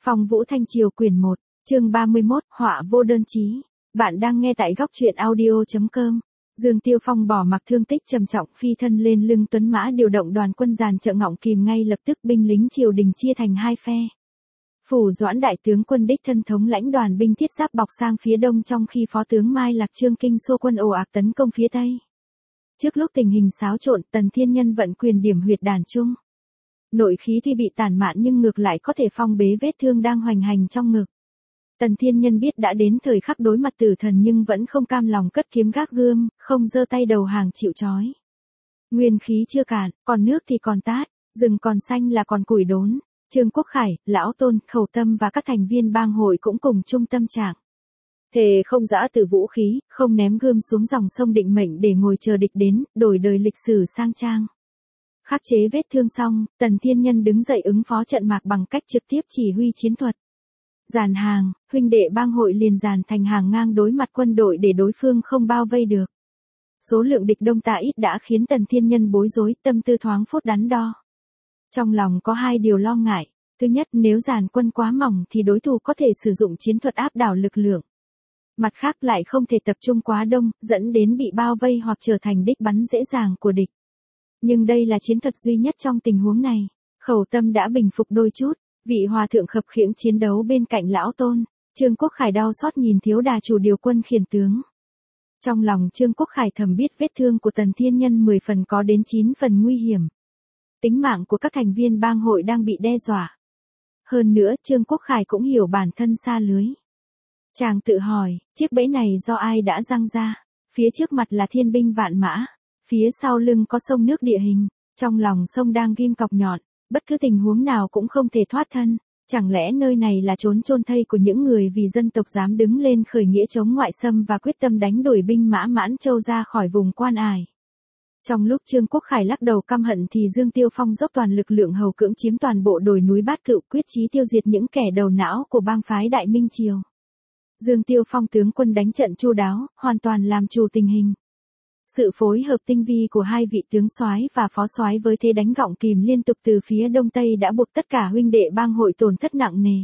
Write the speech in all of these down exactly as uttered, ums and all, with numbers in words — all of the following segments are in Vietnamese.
Phong Vũ Thanh Triều quyển một, chương ba mươi mốt, họa vô đơn chí. Bạn đang nghe tại góc truyện audio chấm com. Dương Tiêu Phong bỏ mặc thương tích trầm trọng phi thân lên lưng tuấn mã điều động đoàn quân dàn trợ Ngọng Kìm ngay lập tức binh lính triều đình chia thành hai phe. Phủ Doãn đại tướng quân đích thân thống lãnh đoàn binh thiết giáp bọc sang phía đông trong khi phó tướng Mai Lạc Trương kinh xô quân ồ ạt tấn công phía tây. Trước lúc tình hình xáo trộn, Tần Thiên Nhân vận quyền điểm huyệt đàn trung. Nội khí tuy bị tàn mạn nhưng ngược lại có thể phong bế vết thương đang hoành hành trong ngực. Tần Thiên Nhân biết đã đến thời khắc đối mặt tử thần nhưng vẫn không cam lòng cất kiếm gác gươm, không giơ tay đầu hàng chịu trói. Nguyên khí chưa cạn, còn nước thì còn tát, rừng còn xanh là còn củi đốn. Trương Quốc Khải, Lão Tôn, Khẩu Tâm và các thành viên bang hội cũng cùng chung tâm trạng. Thề không giã từ vũ khí, không ném gươm xuống dòng sông định mệnh để ngồi chờ địch đến, đổi đời lịch sử sang trang. Khắc chế vết thương xong, Tần Thiên Nhân đứng dậy ứng phó trận mạc bằng cách trực tiếp chỉ huy chiến thuật. Dàn hàng, huynh đệ bang hội liền dàn thành hàng ngang đối mặt quân đội để đối phương không bao vây được. Số lượng địch đông ta ít đã khiến Tần Thiên Nhân bối rối, tâm tư thoáng phút đắn đo. Trong lòng có hai điều lo ngại. Thứ nhất, nếu dàn quân quá mỏng thì đối thủ có thể sử dụng chiến thuật áp đảo lực lượng. Mặt khác lại không thể tập trung quá đông, dẫn đến bị bao vây hoặc trở thành đích bắn dễ dàng của địch. Nhưng đây là chiến thuật duy nhất trong tình huống này. Khẩu Tâm đã bình phục đôi chút, vị hòa thượng khập khiễng chiến đấu bên cạnh Lão Tôn. Trương Quốc Khải đau xót nhìn thiếu đà chủ điều quân khiển tướng. Trong lòng Trương Quốc Khải thầm biết vết thương của Tần Thiên Nhân mười phần có đến chín phần nguy hiểm. Tính mạng của các thành viên bang hội đang bị đe dọa. Hơn nữa Trương Quốc Khải cũng hiểu bản thân xa lưới. Chàng tự hỏi, chiếc bẫy này do ai đã giăng ra? Phía trước mặt là thiên binh vạn mã, phía sau lưng có sông nước địa hình, trong lòng sông đang ghim cọc nhọn, bất cứ tình huống nào cũng không thể thoát thân. Chẳng lẽ nơi này là trốn chôn thây của những người vì dân tộc dám đứng lên khởi nghĩa chống ngoại xâm và quyết tâm đánh đuổi binh mã Mãn Châu ra khỏi vùng quan ải? Trong lúc Trương Quốc Khải lắc đầu căm hận thì Dương Tiêu Phong dốc toàn lực lượng hầu cưỡng chiếm toàn bộ đồi núi Bát Cựu, quyết chí tiêu diệt những kẻ đầu não của bang phái Đại Minh Triều. Dương Tiêu Phong tướng quân đánh trận chu đáo, hoàn toàn làm chủ tình hình. Sự phối hợp tinh vi của hai vị tướng soái và phó soái với thế đánh Ngọng Kìm liên tục từ phía đông tây đã buộc tất cả huynh đệ bang hội tổn thất nặng nề.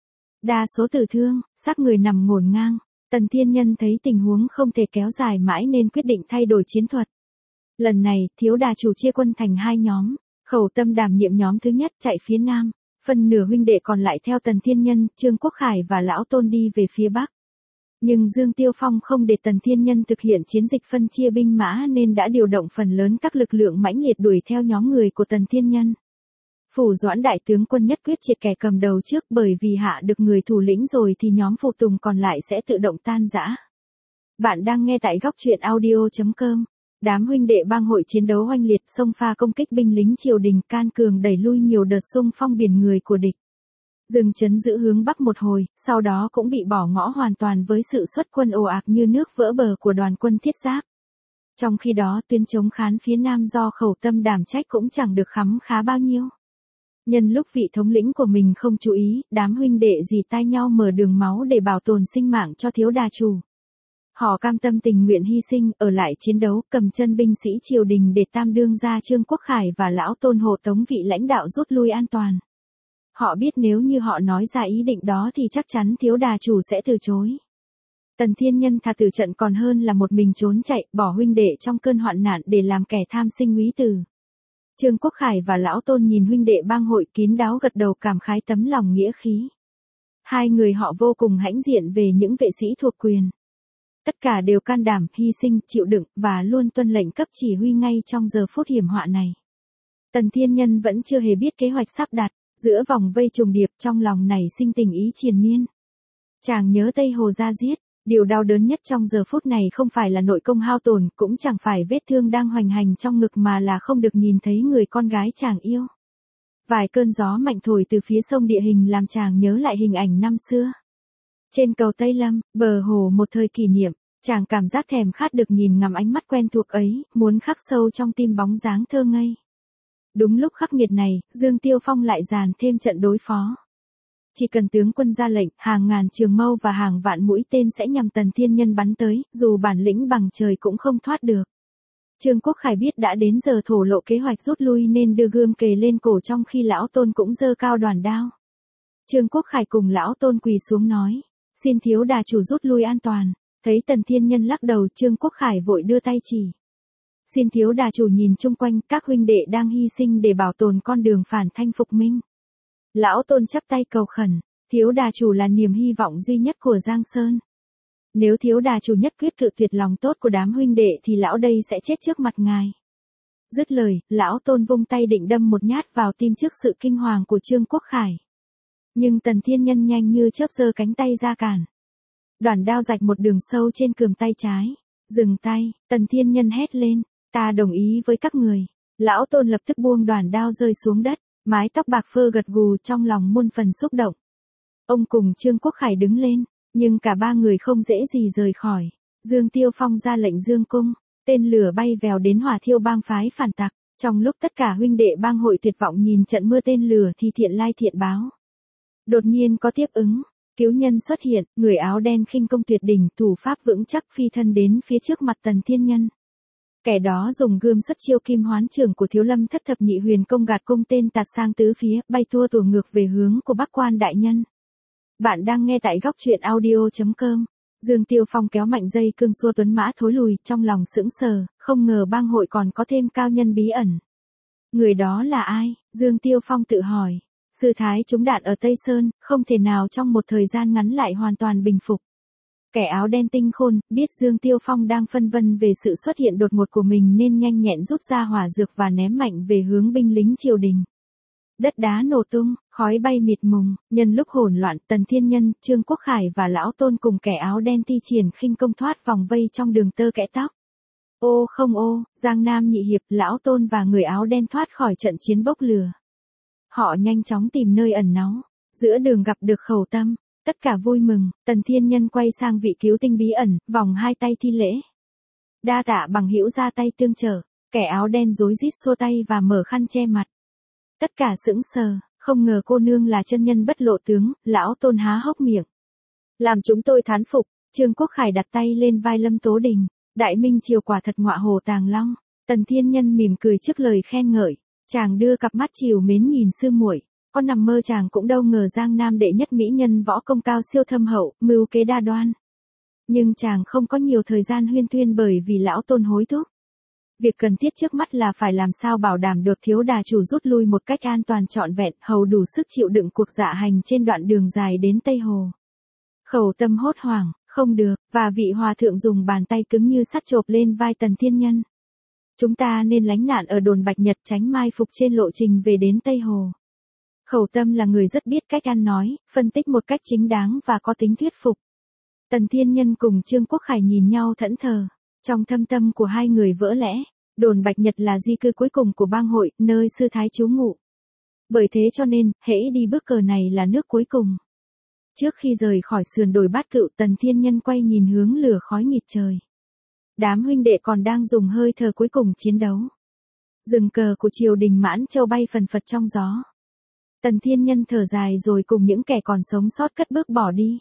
Đa số tử thương, xác người nằm ngổn ngang. Tần Thiên Nhân thấy tình huống không thể kéo dài mãi nên quyết định thay đổi chiến thuật. Lần này, thiếu đà chủ chia quân thành hai nhóm. Khẩu Tâm đảm nhiệm nhóm thứ nhất chạy phía nam, phần nửa huynh đệ còn lại theo Tần Thiên Nhân, Trương Quốc Khải và Lão Tôn đi về phía bắc. Nhưng Dương Tiêu Phong không để Tần Thiên Nhân thực hiện chiến dịch phân chia binh mã nên đã điều động phần lớn các lực lượng mãnh liệt đuổi theo nhóm người của Tần Thiên Nhân. Phủ Doãn đại tướng quân nhất quyết triệt kẻ cầm đầu trước, bởi vì hạ được người thủ lĩnh rồi thì nhóm phụ tùng còn lại sẽ tự động tan rã. Bạn đang nghe tại góc truyện audio chấm com. Đám huynh đệ bang hội chiến đấu oanh liệt, xông pha công kích binh lính triều đình, can cường đẩy lui nhiều đợt xung phong biển người của địch. Dừng chấn giữ hướng bắc một hồi, sau đó cũng bị bỏ ngõ hoàn toàn với sự xuất quân ồ ạt như nước vỡ bờ của đoàn quân thiết giáp. Trong khi đó tuyến chống khán phía nam do Khẩu Tâm đảm trách cũng chẳng được khắm khá bao nhiêu. Nhân lúc vị thống lĩnh của mình không chú ý, đám huynh đệ dì tai nhau mở đường máu để bảo tồn sinh mạng cho thiếu đà chủ. Họ cam tâm tình nguyện hy sinh, ở lại chiến đấu, cầm chân binh sĩ triều đình để tam đương gia Trương Quốc Khải và Lão Tôn hộ tống vị lãnh đạo rút lui an toàn. Họ biết nếu như họ nói ra ý định đó thì chắc chắn thiếu đà chủ sẽ từ chối. Tần Thiên Nhân thà tử trận còn hơn là một mình trốn chạy, bỏ huynh đệ trong cơn hoạn nạn để làm kẻ tham sinh úy tử. Trương Quốc Khải và Lão Tôn nhìn huynh đệ bang hội kín đáo gật đầu cảm khái tấm lòng nghĩa khí. Hai người họ vô cùng hãnh diện về những vệ sĩ thuộc quyền. Tất cả đều can đảm, hy sinh, chịu đựng và luôn tuân lệnh cấp chỉ huy ngay trong giờ phút hiểm họa này. Tần Thiên Nhân vẫn chưa hề biết kế hoạch sắp đặt. Giữa vòng vây trùng điệp trong lòng này sinh tình ý triền miên. Chàng nhớ Tây Hồ ra giết, điều đau đớn nhất trong giờ phút này không phải là nội công hao tổn, cũng chẳng phải vết thương đang hoành hành trong ngực mà là không được nhìn thấy người con gái chàng yêu. Vài cơn gió mạnh thổi từ phía sông địa hình làm chàng nhớ lại hình ảnh năm xưa. Trên cầu Tây Lâm, bờ hồ một thời kỷ niệm, chàng cảm giác thèm khát được nhìn ngắm ánh mắt quen thuộc ấy, muốn khắc sâu trong tim bóng dáng thơ ngây. Đúng lúc khắc nghiệt này, Dương Tiêu Phong lại dàn thêm trận đối phó. Chỉ cần tướng quân ra lệnh, hàng ngàn trường mâu và hàng vạn mũi tên sẽ nhằm Tần Thiên Nhân bắn tới, dù bản lĩnh bằng trời cũng không thoát được. Trương Quốc Khải biết đã đến giờ thổ lộ kế hoạch rút lui nên đưa gươm kề lên cổ trong khi Lão Tôn cũng giơ cao đoàn đao. Trương Quốc Khải cùng lão Tôn quỳ xuống nói, xin thiếu đà chủ rút lui an toàn. Thấy Tần Thiên Nhân lắc đầu, Trương Quốc Khải vội đưa tay chỉ. Xin thiếu đà chủ nhìn chung quanh, các huynh đệ đang hy sinh để bảo tồn con đường phản thanh phục minh. Lão Tôn chắp tay cầu khẩn, thiếu đà chủ là niềm hy vọng duy nhất của Giang Sơn. Nếu thiếu đà chủ nhất quyết cự tuyệt lòng tốt của đám huynh đệ thì lão đây sẽ chết trước mặt ngài. Dứt lời, lão Tôn vung tay định đâm một nhát vào tim trước sự kinh hoàng của Trương Quốc Khải. Nhưng Tần Thiên Nhân nhanh như chớp giơ cánh tay ra cản. Đoản đao rạch một đường sâu trên cườm tay trái. Dừng tay, Tần Thiên Nhân hét lên, ta đồng ý với các người. Lão Tôn lập tức buông đoản đao rơi xuống đất, mái tóc bạc phơ gật gù trong lòng muôn phần xúc động. Ông cùng Trương Quốc Khải đứng lên, nhưng cả ba người không dễ gì rời khỏi. Dương Tiêu Phong ra lệnh dương cung, tên lửa bay vèo đến hỏa thiêu bang phái phản tặc. Trong lúc tất cả huynh đệ bang hội tuyệt vọng nhìn trận mưa tên lửa thì thiện lai thiện báo. Đột nhiên có tiếp ứng, cứu nhân xuất hiện, người áo đen khinh công tuyệt đỉnh, thủ pháp vững chắc phi thân đến phía trước mặt Tần Thiên Nhân. Kẻ đó dùng gươm xuất chiêu kim hoán trưởng của Thiếu Lâm thất thập nhị huyền công gạt cung tên tạt sang tứ phía, bay tua tủa ngược về hướng của Bắc Quan đại nhân. Bạn đang nghe tại góc truyện audio chấm com. Dương Tiêu Phong kéo mạnh dây cương xua tuấn mã thối lùi, trong lòng sững sờ, không ngờ bang hội còn có thêm cao nhân bí ẩn. Người đó là ai? Dương Tiêu Phong tự hỏi. Sư thái trúng đạn ở Tây Sơn, không thể nào trong một thời gian ngắn lại hoàn toàn bình phục. Kẻ áo đen tinh khôn, biết Dương Tiêu Phong đang phân vân về sự xuất hiện đột ngột của mình nên nhanh nhẹn rút ra hỏa dược và ném mạnh về hướng binh lính triều đình. Đất đá nổ tung, khói bay mịt mùng, nhân lúc hỗn loạn, Tần Thiên Nhân, Trương Quốc Khải và lão Tôn cùng kẻ áo đen thi triển khinh công thoát vòng vây trong đường tơ kẽ tóc. Ô không ô, Giang Nam nhị hiệp, lão Tôn và người áo đen thoát khỏi trận chiến bốc lửa. Họ nhanh chóng tìm nơi ẩn náu, giữa đường gặp được Khẩu Tâm, tất cả vui mừng. Tần Thiên Nhân quay sang vị cứu tinh bí ẩn, vòng hai tay thi lễ. Đa tạ bằng hữu ra tay tương trợ. Kẻ áo đen rối rít xua tay và mở khăn che mặt. Tất cả sững sờ, không ngờ cô nương là chân nhân bất lộ tướng. Lão Tôn há hốc miệng, làm chúng tôi thán phục. Trương Quốc Khải đặt tay lên vai Lâm Tố Đình. Đại minh triều quả thật ngọa hổ tàng long. Tần Thiên Nhân mỉm cười trước lời khen ngợi. Chàng đưa cặp mắt trìu mến nhìn sư muội, có nằm mơ chàng cũng đâu ngờ Giang Nam đệ nhất mỹ nhân võ công cao siêu thâm hậu, mưu kế đa đoan. Nhưng chàng không có nhiều thời gian huyên thuyên bởi vì lão Tôn hối thúc. Việc cần thiết trước mắt là phải làm sao bảo đảm được thiếu đà chủ rút lui một cách an toàn trọn vẹn, hầu đủ sức chịu đựng cuộc dạ hành trên đoạn đường dài đến Tây Hồ. Khẩu Tâm hốt hoảng, không được, và vị hòa thượng dùng bàn tay cứng như sắt chộp lên vai Tần Thiên Nhân. Chúng ta nên lánh nạn ở đồn Bạch Nhật, tránh mai phục trên lộ trình về đến Tây Hồ. Khẩu Tâm là người rất biết cách ăn nói, phân tích một cách chính đáng và có tính thuyết phục. Tần Thiên Nhân cùng Trương Quốc Khải nhìn nhau thẫn thờ. Trong thâm tâm của hai người vỡ lẽ, đồn Bạch Nhật là di cư cuối cùng của bang hội, nơi sư thái trú ngụ. Bởi thế cho nên, hễ đi bước cờ này là nước cuối cùng. Trước khi rời khỏi sườn đồi Bát Cựu, Tần Thiên Nhân quay nhìn hướng lửa khói nghịt trời. Đám huynh đệ còn đang dùng hơi thở cuối cùng chiến đấu. Rừng cờ của triều đình Mãn Châu bay phần phật trong gió. Tần Thiên Nhân thở dài rồi cùng những kẻ còn sống sót cất bước bỏ đi.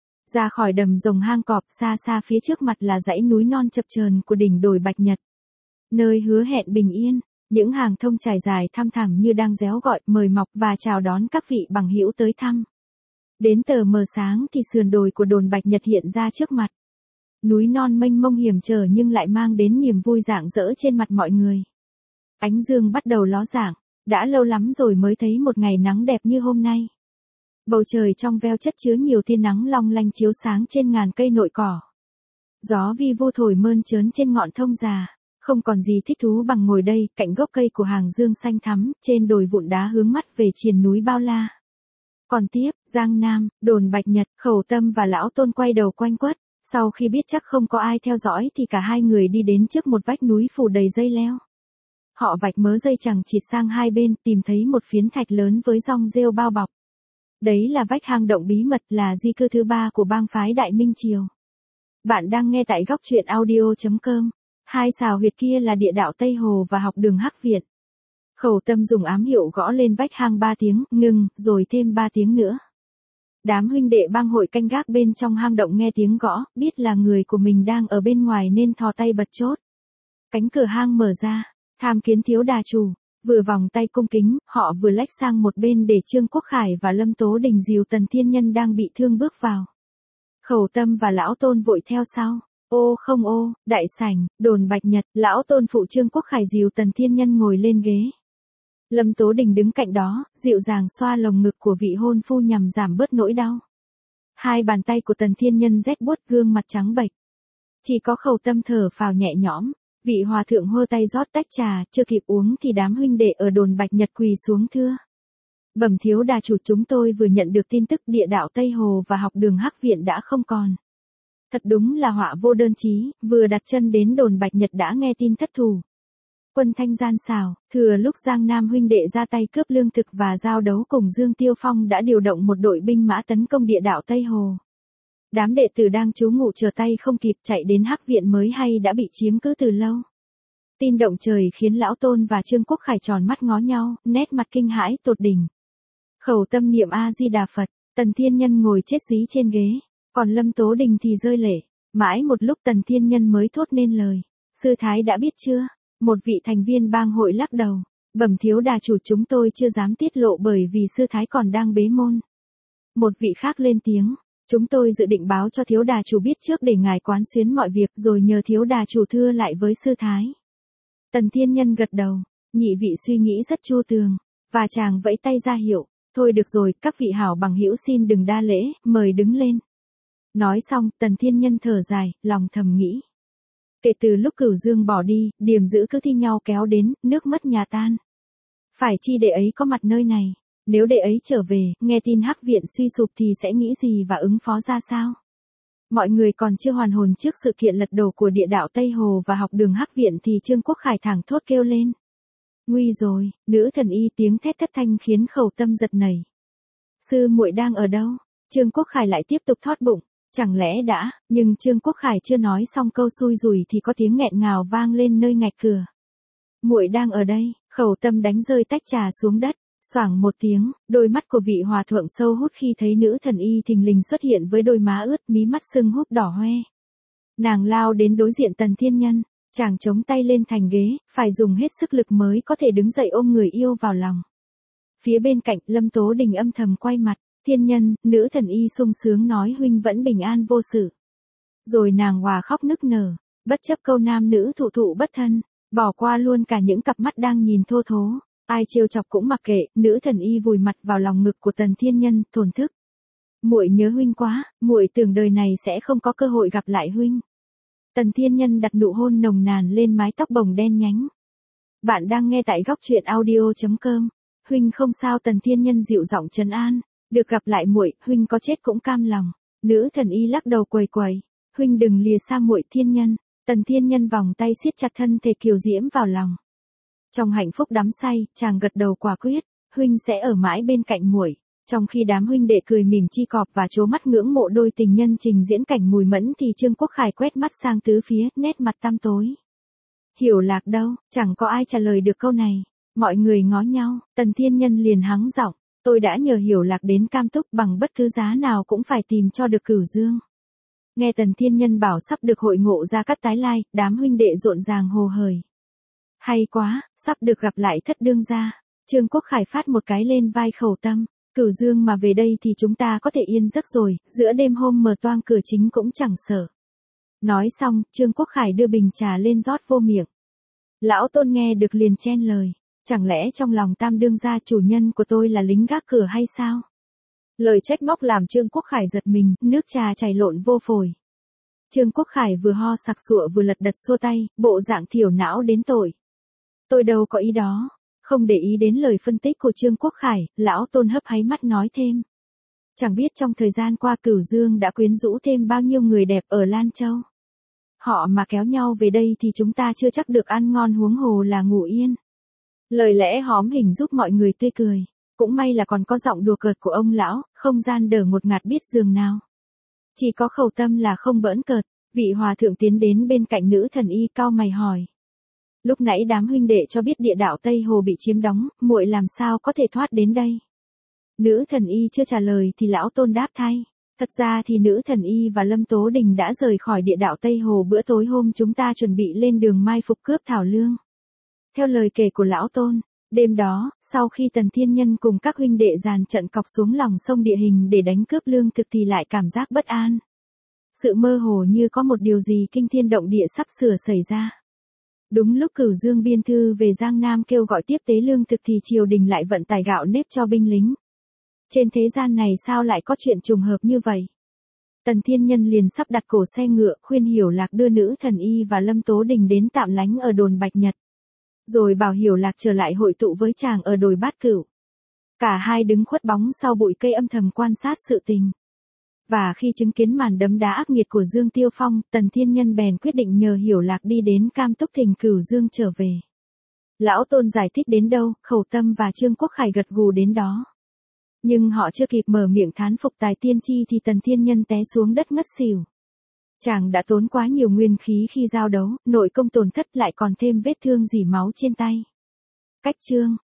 Ra khỏi đầm rồng hang cọp, xa xa phía trước mặt là dãy núi non chập chờn của đỉnh đồi Bạch Nhật. Nơi hứa hẹn bình yên, những hàng thông trải dài thăm thẳm như đang réo gọi, mời mọc và chào đón các vị bằng hữu tới thăm. Đến tờ mờ sáng thì sườn đồi của đồn Bạch Nhật hiện ra trước mặt. Núi non mênh mông hiểm trở nhưng lại mang đến niềm vui rạng rỡ trên mặt mọi người. Ánh dương bắt đầu ló dạng, đã lâu lắm rồi mới thấy một ngày nắng đẹp như hôm nay. Bầu trời trong veo chất chứa nhiều tia nắng long lanh chiếu sáng trên ngàn cây nội cỏ. Gió vi vu thổi mơn trớn trên ngọn thông già, không còn gì thích thú bằng ngồi đây, cạnh gốc cây của hàng dương xanh thắm, trên đồi vụn đá hướng mắt về triền núi bao la. Còn tiếp, Giang Nam, đồn Bạch Nhật, Khẩu Tâm và lão Tôn quay đầu quanh quất. Sau khi biết chắc không có ai theo dõi thì cả hai người đi đến trước một vách núi phủ đầy dây leo. Họ vạch mớ dây chằng chịt sang hai bên, tìm thấy một phiến thạch lớn với rong rêu bao bọc. Đấy là vách hang động bí mật, là di cư thứ ba của bang phái Đại Minh Triều. Bạn đang nghe tại góc truyện audio chấm com. Hai xào huyệt kia là địa đạo Tây Hồ và học đường Hắc Viện. Khẩu Tâm dùng ám hiệu gõ lên vách hang ba tiếng, ngừng, rồi thêm ba tiếng nữa. Đám huynh đệ bang hội canh gác bên trong hang động nghe tiếng gõ, biết là người của mình đang ở bên ngoài nên thò tay bật chốt. Cánh cửa hang mở ra, tham kiến thiếu đà chủ. Vừa vòng tay cung kính, họ vừa lách sang một bên để Trương Quốc Khải và Lâm Tố Đình dìu Tần Thiên Nhân đang bị thương bước vào. Khẩu Tâm và Lão Tôn vội theo sau. Ô không ô, đại sảnh, đồn Bạch Nhật, Lão Tôn phụ Trương Quốc Khải dìu Tần Thiên Nhân ngồi lên ghế. Lâm Tố Đình đứng cạnh đó, dịu dàng xoa lồng ngực của vị hôn phu nhằm giảm bớt nỗi đau. Hai bàn tay của Tần Thiên Nhân rét buốt, gương mặt trắng bệch. Chỉ có Khẩu Tâm thở phào nhẹ nhõm. Vị hòa thượng hơ tay rót tách trà, chưa kịp uống thì đám huynh đệ ở đồn Bạch Nhật quỳ xuống thưa. Bẩm thiếu đà chủ, chúng tôi vừa nhận được tin tức địa đạo Tây Hồ và học đường Hắc Viện đã không còn. Thật đúng là họa vô đơn chí, vừa đặt chân đến đồn Bạch Nhật đã nghe tin thất thủ. Quân thanh gian xảo, thừa lúc Giang Nam huynh đệ ra tay cướp lương thực và giao đấu cùng Dương Tiêu Phong đã điều động một đội binh mã tấn công địa đạo Tây Hồ. Đám đệ tử đang trú ngụ chờ tay không kịp chạy đến Hắc Viện mới hay đã bị chiếm cứ từ lâu. Tin động trời khiến Lão Tôn và Trương Quốc Khải tròn mắt ngó nhau, nét mặt kinh hãi tột đỉnh. Khẩu Tâm niệm A Di Đà Phật, Tần Thiên Nhân ngồi chết dí trên ghế, còn Lâm Tố Đình thì rơi lệ. Mãi một lúc Tần Thiên Nhân mới thốt nên lời. Sư Thái đã biết chưa? Một vị thành viên bang hội lắc đầu. Bẩm thiếu đà chủ, chúng tôi chưa dám tiết lộ bởi vì Sư Thái còn đang bế môn. Một vị khác lên tiếng. Chúng tôi dự định báo cho thiếu đà chủ biết trước để ngài quán xuyến mọi việc rồi nhờ thiếu đà chủ thưa lại với Sư Thái. Tần Thiên Nhân gật đầu. Nhị vị suy nghĩ rất chu tường. Và chàng vẫy tay ra hiệu. Thôi được rồi, các vị hảo bằng hữu xin đừng đa lễ, mời đứng lên. Nói xong, Tần Thiên Nhân thở dài, lòng thầm nghĩ. Kể từ lúc Cửu Dương bỏ đi, điềm dữ cứ thi nhau kéo đến, nước mất nhà tan. Phải chi đệ ấy có mặt nơi này, nếu đệ ấy trở về, nghe tin Hắc Viện suy sụp thì sẽ nghĩ gì và ứng phó ra sao? Mọi người còn chưa hoàn hồn trước sự kiện lật đổ của địa đạo Tây Hồ và học đường Hắc Viện thì Trương Quốc Khải thẳng thốt kêu lên. Nguy rồi, nữ thần y tiếng thét thất thanh khiến Khẩu Tâm giật nảy. Sư muội đang ở đâu? Trương Quốc Khải lại tiếp tục thót bụng. Chẳng lẽ đã, nhưng Trương Quốc Khải chưa nói xong câu xui rủi thì có tiếng nghẹn ngào vang lên nơi ngạch cửa. Muội đang ở đây, Khẩu Tâm đánh rơi tách trà xuống đất, xoảng một tiếng, đôi mắt của vị hòa thượng sâu hút khi thấy nữ thần y thình lình xuất hiện với đôi má ướt, mí mắt sưng húp đỏ hoe. Nàng lao đến đối diện Tần Thiên Nhân, chàng chống tay lên thành ghế, phải dùng hết sức lực mới có thể đứng dậy ôm người yêu vào lòng. Phía bên cạnh, Lâm Tố Đình âm thầm quay mặt. Thiên Nhân, nữ thần y sung sướng nói huynh vẫn bình an vô sự. Rồi nàng hòa khóc nức nở, bất chấp câu nam nữ thụ thụ bất thân, bỏ qua luôn cả những cặp mắt đang nhìn thô thố. Ai trêu chọc cũng mặc kệ, nữ thần y vùi mặt vào lòng ngực của Tần Thiên Nhân, thổn thức. Muội nhớ huynh quá, muội tưởng đời này sẽ không có cơ hội gặp lại huynh. Tần Thiên Nhân đặt nụ hôn nồng nàn lên mái tóc bồng đen nhánh. Bạn đang nghe tại góc truyện audio chấm com. Huynh không sao, Tần Thiên Nhân dịu giọng trấn an. Được gặp lại muội, huynh có chết cũng cam lòng. Nữ thần y lắc đầu quầy quầy. Huynh đừng lìa xa muội. Thiên Nhân. Tần Thiên Nhân vòng tay siết chặt thân thể kiều diễm vào lòng. Trong hạnh phúc đắm say, chàng gật đầu quả quyết. Huynh sẽ ở mãi bên cạnh muội. Trong khi đám huynh đệ cười mỉm chi cọp và trố mắt ngưỡng mộ đôi tình nhân trình diễn cảnh mùi mẫn thì Trương Quốc Khải quét mắt sang tứ phía, nét mặt tăm tối. Hiểu Lạc đâu? Chẳng có ai trả lời được câu này. Mọi người ngó nhau, Tần Thiên Nhân liền hắng giọng. Tôi đã nhờ Hiểu Lạc đến Cam Túc, bằng bất cứ giá nào cũng phải tìm cho được Cửu Dương. Nghe Tần Thiên Nhân bảo sắp được hội ngộ Gia Cát tái lai, đám huynh đệ rộn ràng hồ hởi. Hay quá, sắp được gặp lại thất đương gia. Trương Quốc Khải phát một cái lên vai Khẩu Tâm. Cửu Dương mà về đây thì chúng ta có thể yên giấc rồi, giữa đêm hôm mở toang cửa chính cũng chẳng sợ. Nói xong, Trương Quốc Khải đưa bình trà lên rót vô miệng. Lão Tôn nghe được liền chen lời. Chẳng lẽ trong lòng Tam đương gia chủ nhân của tôi là lính gác cửa hay sao? Lời trách móc làm Trương Quốc Khải giật mình, nước trà chảy lộn vô phổi. Trương Quốc Khải vừa ho sặc sụa vừa lật đật xua tay, bộ dạng thiểu não đến tội. Tôi đâu có ý đó. Không để ý đến lời phân tích của Trương Quốc Khải, Lão Tôn hấp háy mắt nói thêm. Chẳng biết trong thời gian qua Cửu Dương đã quyến rũ thêm bao nhiêu người đẹp ở Lan Châu. Họ mà kéo nhau về đây thì chúng ta chưa chắc được ăn ngon, huống hồ là ngủ yên. Lời lẽ hóm hình giúp mọi người tươi cười. Cũng may là còn có giọng đùa cợt của ông lão, không gian đờ ngột ngạt biết giường nào. Chỉ có Khẩu Tâm là không bỡn cợt. Vị hòa thượng tiến đến bên cạnh nữ thần y cau mày hỏi. Lúc nãy đám huynh đệ cho biết địa đạo Tây Hồ bị chiếm đóng, muội làm sao có thể thoát đến đây? Nữ thần y chưa trả lời thì Lão Tôn đáp thay. Thật ra thì nữ thần y và Lâm Tố Đình đã rời khỏi địa đạo Tây Hồ bữa tối hôm chúng ta chuẩn bị lên đường mai phục cướp Thảo Lương. Theo lời kể của Lão Tôn, Đêm đó, sau khi Tần Thiên Nhân cùng các huynh đệ dàn trận cọc xuống lòng sông địa hình để đánh cướp lương thực thì lại cảm giác bất an. Sự mơ hồ như có một điều gì kinh thiên động địa sắp sửa xảy ra. Đúng lúc Cửu Dương biên thư về Giang Nam kêu gọi tiếp tế lương thực thì triều đình lại vận tải gạo nếp cho binh lính. Trên thế gian này sao lại có chuyện trùng hợp như vậy? Tần Thiên Nhân liền sắp đặt cổ xe ngựa khuyên Hiểu Lạc đưa nữ thần y và Lâm Tố Đình đến tạm lánh ở đồn Bạch Nhật. Rồi bảo Hiểu Lạc trở lại hội tụ với chàng ở đồi Bát Cửu. Cả hai đứng khuất bóng sau bụi cây âm thầm quan sát sự tình. Và khi chứng kiến màn đấm đá ác nghiệt của Dương Tiêu Phong, Tần Thiên Nhân bèn quyết định nhờ Hiểu Lạc đi đến Cam Túc thỉnh Cửu Dương trở về. Lão Tôn giải thích đến đâu, Khẩu Tâm và Trương Quốc Khải gật gù đến đó. Nhưng họ chưa kịp mở miệng thán phục tài tiên tri thì Tần Thiên Nhân té xuống đất ngất xỉu. Chàng đã tốn quá nhiều nguyên khí khi giao đấu, nội công tổn thất lại còn thêm vết thương rỉ máu trên tay. Cách chương